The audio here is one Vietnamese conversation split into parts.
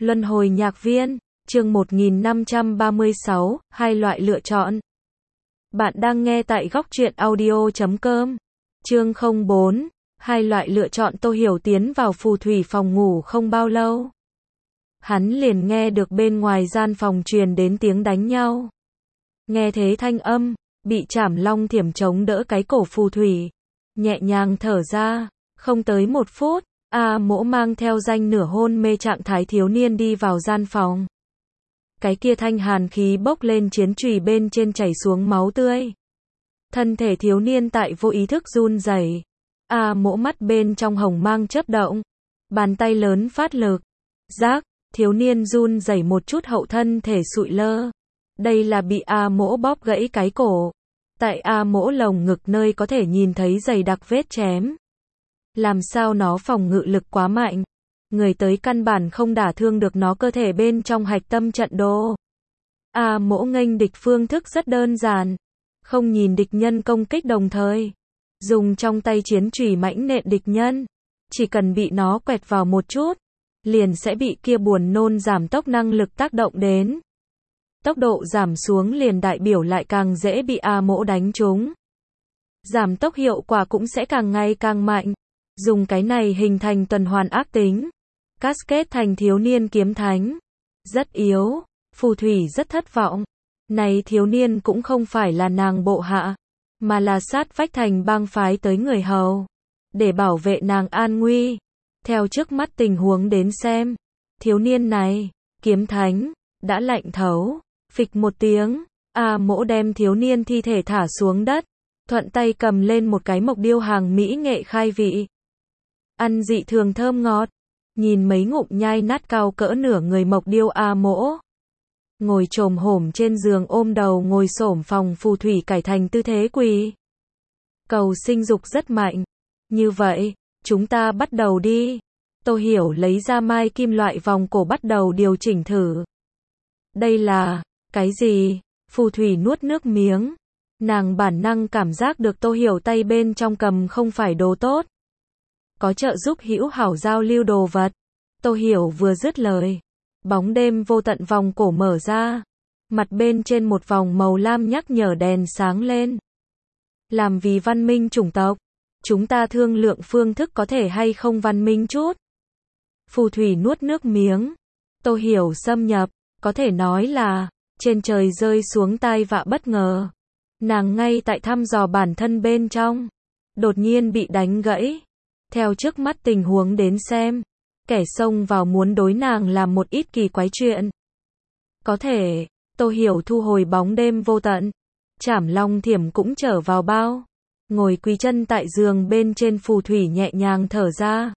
Luân hồi nhạc viên, chương 1536, hai loại lựa chọn. Bạn đang nghe tại góc truyện audio.com. Chương 04, hai loại lựa chọn. Tô Hiểu tiến vào phù thủy phòng ngủ không bao lâu. Hắn liền nghe được bên ngoài gian phòng truyền đến tiếng đánh nhau. Nghe thế thanh âm, bị Trảm Long Thiểm chống đỡ cái cổ phù thủy. Nhẹ nhàng thở ra, không tới 1 phút. A Mỗ mang theo danh nửa hôn mê trạng thái thiếu niên đi vào gian phòng. Cái kia thanh hàn khí bốc lên, chiến chùy bên trên chảy xuống máu tươi. Thân thể thiếu niên tại vô ý thức run rẩy. A Mỗ mắt bên trong hồng mang chớp động. Bàn tay lớn phát lực. Rác, thiếu niên run rẩy một chút, hậu thân thể sụi lơ. Đây là bị A Mỗ bóp gãy cái cổ. Tại A Mỗ lồng ngực nơi có thể nhìn thấy dày đặc vết chém. Làm sao nó phòng ngự lực quá mạnh. Người tới căn bản không đả thương được nó cơ thể bên trong hạch tâm trận đồ. A Mỗ nghênh địch phương thức rất đơn giản. Không nhìn địch nhân công kích, đồng thời dùng trong tay chiến chùy mãnh nện địch nhân. Chỉ cần bị nó quẹt vào một chút, liền sẽ bị kia buồn nôn giảm tốc năng lực tác động đến. Tốc độ giảm xuống liền đại biểu lại càng dễ bị A Mỗ đánh trúng. Giảm tốc hiệu quả cũng sẽ càng ngày càng mạnh. Dùng cái này hình thành tuần hoàn ác tính. Cascade thành thiếu niên kiếm thánh. Rất yếu. Phù thủy rất thất vọng. Này thiếu niên cũng không phải là nàng bộ hạ, mà là sát vách thành bang phái tới người hầu. Để bảo vệ nàng an nguy. Theo trước mắt tình huống đến xem, thiếu niên này, kiếm thánh, đã lạnh thấu. Phịch một tiếng, A Mỗ đem thiếu niên thi thể thả xuống đất. Thuận tay cầm lên một cái mộc điêu hàng mỹ nghệ khai vị. Ăn dị thường thơm ngọt. Nhìn mấy ngụm nhai nát cao cỡ nửa người mộc điêu, A Mỗ ngồi chồm hổm trên giường, ôm đầu ngồi xổm, phòng phù thủy cải thành tư thế quỳ. Cầu sinh dục rất mạnh. Như vậy, chúng ta bắt đầu đi. Tô Hiểu lấy ra mai kim loại vòng cổ bắt đầu điều chỉnh thử. Đây là cái gì? Phù thủy nuốt nước miếng. Nàng bản năng cảm giác được Tô Hiểu tay bên trong cầm không phải đồ tốt. Có trợ giúp hữu hảo giao lưu đồ vật. Tô Hiểu vừa dứt lời, bóng đêm vô tận vòng cổ mở ra. Mặt bên trên một vòng màu lam nhắc nhở đèn sáng lên. Làm vì văn minh chủng tộc, chúng ta thương lượng phương thức có thể hay không văn minh chút. Phù thủy nuốt nước miếng. Tô Hiểu xâm nhập, có thể nói là trên trời rơi xuống tai vạ bất ngờ. Nàng ngay tại thăm dò bản thân bên trong, đột nhiên bị đánh gãy. Theo trước mắt tình huống đến xem, kẻ xông vào muốn đối nàng làm một ít kỳ quái chuyện. Có thể, Tô Hiểu thu hồi bóng đêm vô tận. Trảm Long Thiểm cũng trở vào bao. Ngồi quỳ chân tại giường bên trên, phù thủy nhẹ nhàng thở ra.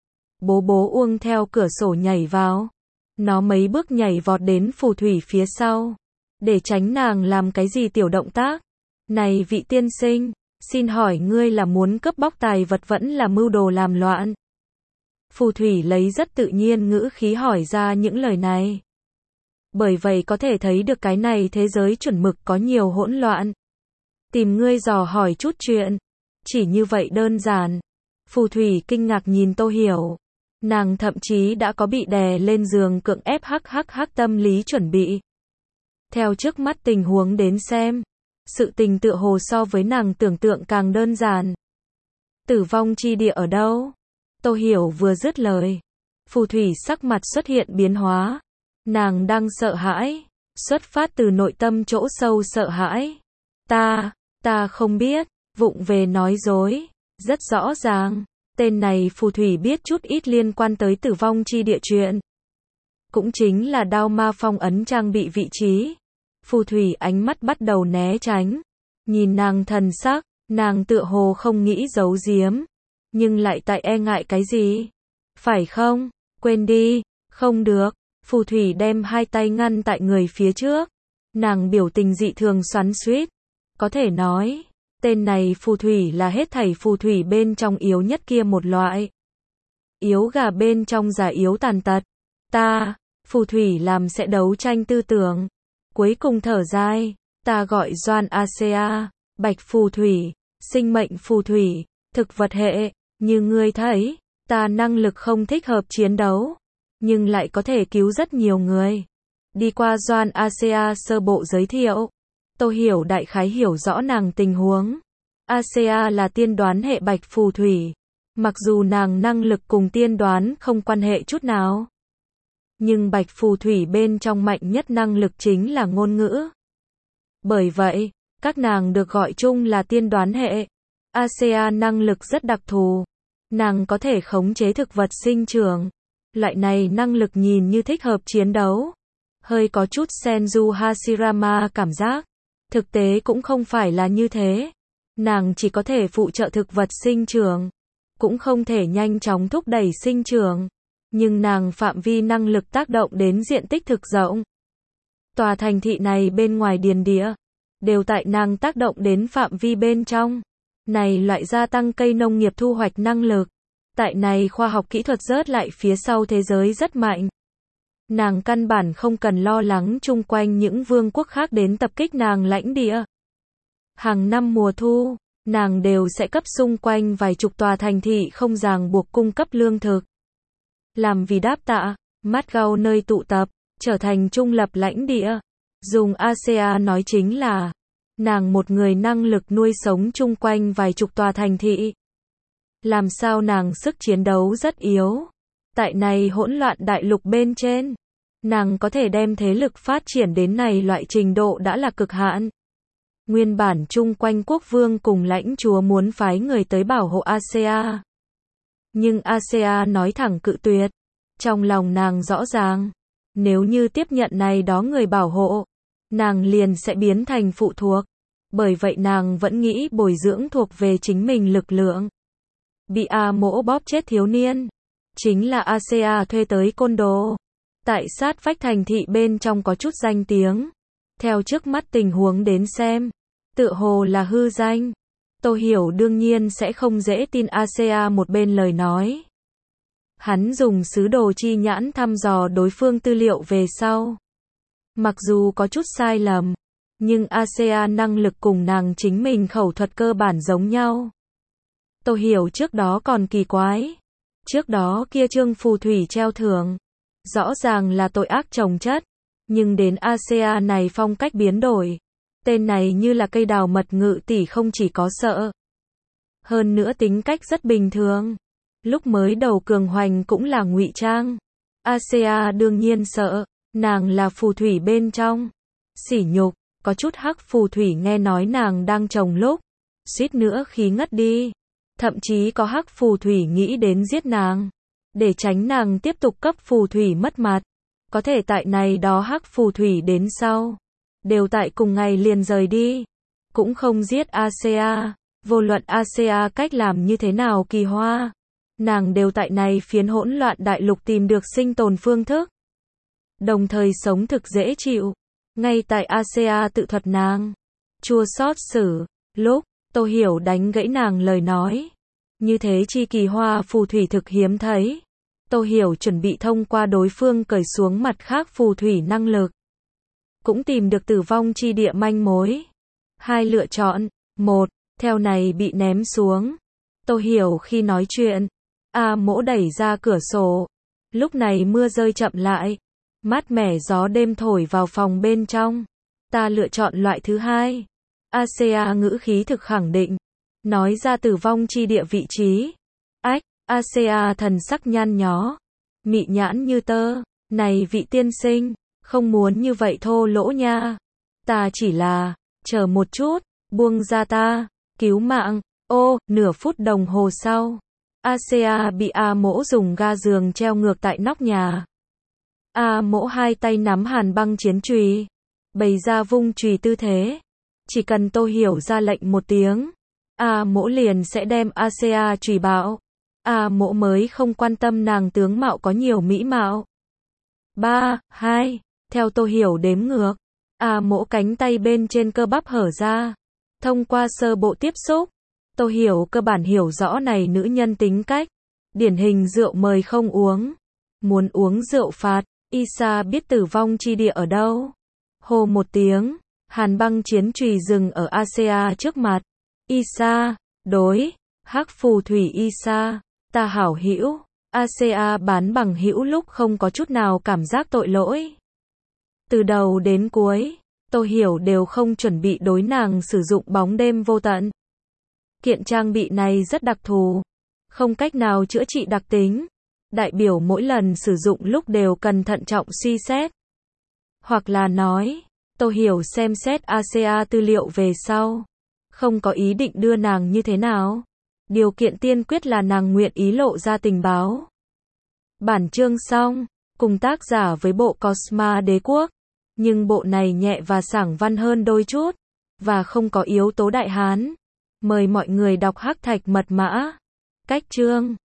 Bố bố Uông theo cửa sổ nhảy vào. Nó mấy bước nhảy vọt đến phù thủy phía sau, để tránh nàng làm cái gì tiểu động tác. Này vị tiên sinh, xin hỏi ngươi là muốn cướp bóc tài vật vẫn là mưu đồ làm loạn? Phù thủy lấy rất tự nhiên ngữ khí hỏi ra những lời này. Bởi vậy có thể thấy được cái này thế giới chuẩn mực có nhiều hỗn loạn. Tìm ngươi dò hỏi chút chuyện. Chỉ như vậy đơn giản. Phù thủy kinh ngạc nhìn Tô Hiểu. Nàng thậm chí đã có bị đè lên giường cưỡng ép hắc tâm lý chuẩn bị. Theo trước mắt tình huống đến xem, sự tình tựa hồ so với nàng tưởng tượng càng đơn giản. Tử vong chi địa ở đâu? Tô Hiểu vừa dứt lời, phù thủy sắc mặt xuất hiện biến hóa. Nàng đang sợ hãi, xuất phát từ nội tâm chỗ sâu sợ hãi. Ta không biết, vụng về nói dối. Rất rõ ràng, tên này phù thủy biết chút ít liên quan tới tử vong chi địa chuyện. Cũng chính là đao ma phong ấn trang bị vị trí. Phù thủy ánh mắt bắt đầu né tránh. Nhìn nàng thần sắc, nàng tựa hồ không nghĩ giấu giếm. Nhưng lại tại e ngại cái gì? Phải không? Quên đi. Không được. Phù thủy đem hai tay ngăn tại người phía trước. Nàng biểu tình dị thường xoắn xuýt. Có thể nói, tên này phù thủy là hết thảy phù thủy bên trong yếu nhất kia một loại. Yếu gà bên trong giả yếu tàn tật. Phù thủy làm sẽ đấu tranh tư tưởng. Cuối cùng thở dài, ta gọi Doan Asea, bạch phù thủy, sinh mệnh phù thủy, thực vật hệ, như ngươi thấy, ta năng lực không thích hợp chiến đấu. nhưng lại có thể cứu rất nhiều người. Đi qua Doan Asea sơ bộ giới thiệu, Tô Hiểu đại khái hiểu rõ nàng tình huống. Asea là tiên đoán hệ bạch phù thủy. Mặc dù nàng năng lực cùng tiên đoán không quan hệ chút nào, nhưng bạch phù thủy bên trong mạnh nhất năng lực chính là ngôn ngữ. Bởi vậy, các nàng được gọi chung là tiên đoán hệ. Asea năng lực rất đặc thù. Nàng có thể khống chế thực vật sinh trưởng. Loại này năng lực nhìn như thích hợp chiến đấu. Hơi có chút Senju Hashirama cảm giác. Thực tế cũng không phải là như thế. Nàng chỉ có thể phụ trợ thực vật sinh trưởng, cũng không thể nhanh chóng thúc đẩy sinh trưởng. Nhưng nàng phạm vi năng lực tác động đến diện tích thực rộng. Tòa thành thị này bên ngoài điền địa, đều tại nàng tác động đến phạm vi bên trong. Này loại gia tăng cây nông nghiệp thu hoạch năng lực. Tại này khoa học kỹ thuật rớt lại phía sau thế giới rất mạnh. Nàng căn bản không cần lo lắng chung quanh những vương quốc khác đến tập kích nàng lãnh địa. Hàng năm mùa thu, nàng đều sẽ cấp xung quanh vài chục tòa thành thị không ràng buộc cung cấp lương thực. Làm vì đáp tạ, Moscow nơi tụ tập, trở thành trung lập lãnh địa. Dùng Asea nói chính là, nàng một người năng lực nuôi sống chung quanh vài chục tòa thành thị. Làm sao nàng sức chiến đấu rất yếu. Tại này hỗn loạn đại lục bên trên, nàng có thể đem thế lực phát triển đến này loại trình độ đã là cực hạn. Nguyên bản chung quanh quốc vương cùng lãnh chúa muốn phái người tới bảo hộ Asea. Nhưng Asea nói thẳng cự tuyệt. Trong lòng nàng rõ ràng, nếu như tiếp nhận này đó người bảo hộ, nàng liền sẽ biến thành phụ thuộc. Bởi vậy nàng vẫn nghĩ bồi dưỡng thuộc về chính mình lực lượng. Bị A Mỗ bóp chết thiếu niên, chính là Asea thuê tới côn đồ. Tại sát vách thành thị bên trong có chút danh tiếng. Theo trước mắt tình huống đến xem, tựa hồ là hư danh. Tô Hiểu đương nhiên sẽ không dễ tin Asea một bên lời nói. Hắn dùng sứ đồ chi nhãn thăm dò đối phương tư liệu về sau. Mặc dù có chút sai lầm, nhưng Asea năng lực cùng nàng chính mình khẩu thuật cơ bản giống nhau. Tô Hiểu trước đó còn kỳ quái. Trước đó kia trương phù thủy treo thưởng, rõ ràng là tội ác chồng chất. Nhưng đến Asea này phong cách biến đổi. Tên này như là cây đào mật ngự tỷ không chỉ có sợ. Hơn nữa tính cách rất bình thường. Lúc mới đầu cường hoành cũng là ngụy trang. Asea đương nhiên sợ. Nàng là phù thủy bên trong. Sỉ nhục, có chút hắc phù thủy nghe nói nàng đang trồng lúc. Suýt nữa khí ngất đi. Thậm chí có hắc phù thủy nghĩ đến giết nàng. Để tránh nàng tiếp tục cấp phù thủy mất mặt. Có thể tại này đó hắc phù thủy đến sau. Đều tại cùng ngày liền rời đi. Cũng không giết Asea. Vô luận Asea cách làm như thế nào kỳ hoa. Nàng đều tại này phiến hỗn loạn đại lục tìm được sinh tồn phương thức. Đồng thời sống thực dễ chịu. Ngay tại Asea tự thuật nàng. Chua xót xử. Lúc, Tô Hiểu đánh gãy nàng lời nói. Như thế chi kỳ hoa phù thủy thực hiếm thấy. Tô Hiểu chuẩn bị thông qua đối phương cởi xuống mặt khác phù thủy năng lực. Cũng tìm được tử vong chi địa manh mối. Hai lựa chọn. Một, theo này bị ném xuống. Tô Hiểu khi nói chuyện. A Mỗ đẩy ra cửa sổ. Lúc này mưa rơi chậm lại. Mát mẻ gió đêm thổi vào phòng bên trong. Ta lựa chọn loại thứ hai. Asea ngữ khí thực khẳng định. Nói ra tử vong chi địa vị trí. Ách, Asea thần sắc nhăn nhó. Mị nhãn như tơ. Này vị tiên sinh, không muốn như vậy thô lỗ nha. Ta chỉ là, chờ một chút, buông ra ta, cứu mạng. Ô, nửa phút đồng hồ sau. Asea bị A Mỗ dùng ga giường treo ngược tại nóc nhà. A Mỗ hai tay nắm hàn băng chiến chùy, bày ra vung chùy tư thế. Chỉ cần Tô Hiểu ra lệnh một tiếng, A Mỗ liền sẽ đem Asea chùy bạo. A Mỗ mới không quan tâm nàng tướng mạo có nhiều mỹ mạo. 3, 2, theo Tô Hiểu đếm ngược. A Mỗ cánh tay bên trên cơ bắp hở ra. Thông qua sơ bộ tiếp xúc, Tô Hiểu cơ bản hiểu rõ này nữ nhân tính cách. Điển hình rượu mời không uống. Muốn uống rượu phạt. Isa biết tử vong chi địa ở đâu. Hô một tiếng. Hàn băng chiến chùy dừng ở Asea trước mặt. Isa, đối. Hắc phù thủy Isa. Ta hảo hữu. ACA bán bằng hữu lúc không có chút nào cảm giác tội lỗi. Từ đầu đến cuối, Tô Hiểu đều không chuẩn bị đối nàng sử dụng bóng đêm vô tận. Kiện trang bị này rất đặc thù, không cách nào chữa trị đặc tính, đại biểu mỗi lần sử dụng lúc đều cần thận trọng suy xét. Hoặc là nói, Tô Hiểu xem xét ACA tư liệu về sau, không có ý định đưa nàng như thế nào. Điều kiện tiên quyết là nàng nguyện ý lộ ra tình báo. Bản chương xong, cùng tác giả với bộ Cosma Đế Quốc, nhưng bộ này nhẹ và sảng văn hơn đôi chút, và không có yếu tố Đại Hán. Mời mọi người đọc Hắc Thạch Mật Mã. Cách chương